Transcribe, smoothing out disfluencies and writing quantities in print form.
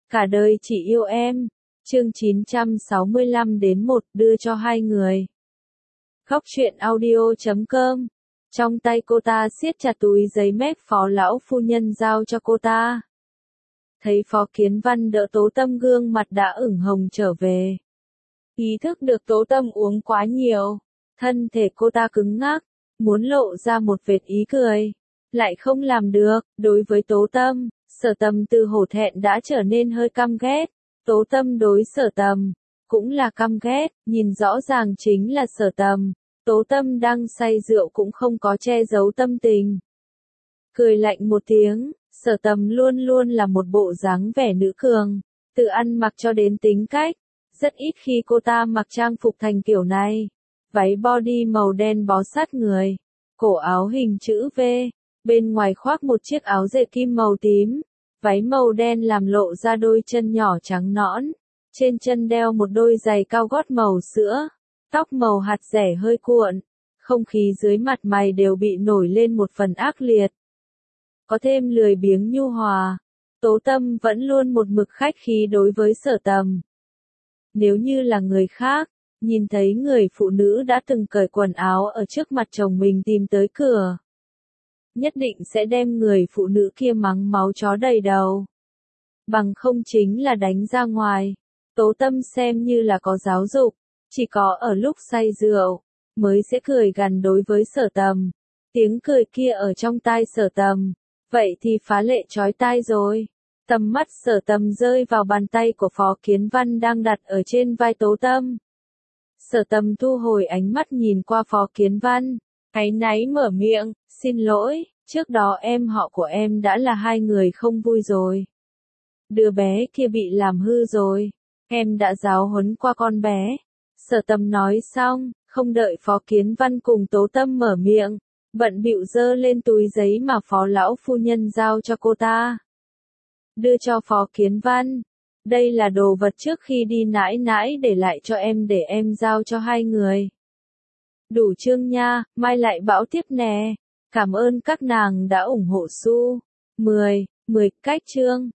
Cả đời chỉ yêu em. Chương 965-1 đưa cho hai người. Góc truyện audio.com. Trong tay cô ta siết chặt túi giấy mép Phó lão phu nhân giao cho cô ta. Thấy Phó Kiến Văn đỡ Tố Tâm gương mặt đã ửng hồng trở về. Ý thức được Tố Tâm uống quá nhiều. Thân thể cô ta cứng ngắc, muốn lộ ra một vệt ý cười. Lại không làm được, đối với Tố Tâm, Sở Tầm từ hổ thẹn đã trở nên hơi căm ghét. Tố Tâm đối Sở Tầm, cũng là căm ghét, nhìn rõ ràng chính là Sở Tầm. Tố Tâm đang say rượu cũng không có che giấu tâm tình. Cười lạnh một tiếng, Sở Tầm luôn luôn là một bộ dáng vẻ nữ cường, từ ăn mặc cho đến tính cách. Rất ít khi cô ta mặc trang phục thành kiểu này. Váy body màu đen bó sát người, cổ áo hình chữ V, bên ngoài khoác một chiếc áo dệt kim màu tím, váy màu đen làm lộ ra đôi chân nhỏ trắng nõn, trên chân đeo một đôi giày cao gót màu sữa, tóc màu hạt dẻ hơi cuộn, không khí dưới mặt mày đều bị nổi lên một phần ác liệt. Có thêm lười biếng nhu hòa, Tố Tâm vẫn luôn một mực khách khí đối với Sở Tầm. Nếu như là người khác, nhìn thấy người phụ nữ đã từng cởi quần áo ở trước mặt chồng mình tìm tới cửa, nhất định sẽ đem người phụ nữ kia mắng máu chó đầy đầu. Bằng không chính là đánh ra ngoài. Tố Tâm xem như là có giáo dục, chỉ có ở lúc say rượu, mới sẽ cười gằn đối với Sở Tầm. Tiếng cười kia ở trong tai Sở Tầm, vậy thì phá lệ chói tai rồi. Tầm mắt Sở Tầm rơi vào bàn tay của Phó Kiến Văn đang đặt ở trên vai Tố Tâm. Sở Tầm thu hồi ánh mắt nhìn qua Phó Kiến Văn, áy náy mở miệng, xin lỗi, trước đó em họ của em đã là hai người không vui rồi. Đứa bé kia bị làm hư rồi, em đã giáo huấn qua con bé. Sở Tầm nói xong, không đợi Phó Kiến Văn cùng Tố Tâm mở miệng, bận bịu giơ lên túi giấy mà Phó lão phu nhân giao cho cô ta. Đưa cho Phó Kiến Văn. Đây là đồ vật trước khi đi nãi nãi để lại cho em để em giao cho hai người. Đủ chương nha, mai lại bão tiếp nè. Cảm ơn các nàng đã ủng hộ Su. 10 cách chương.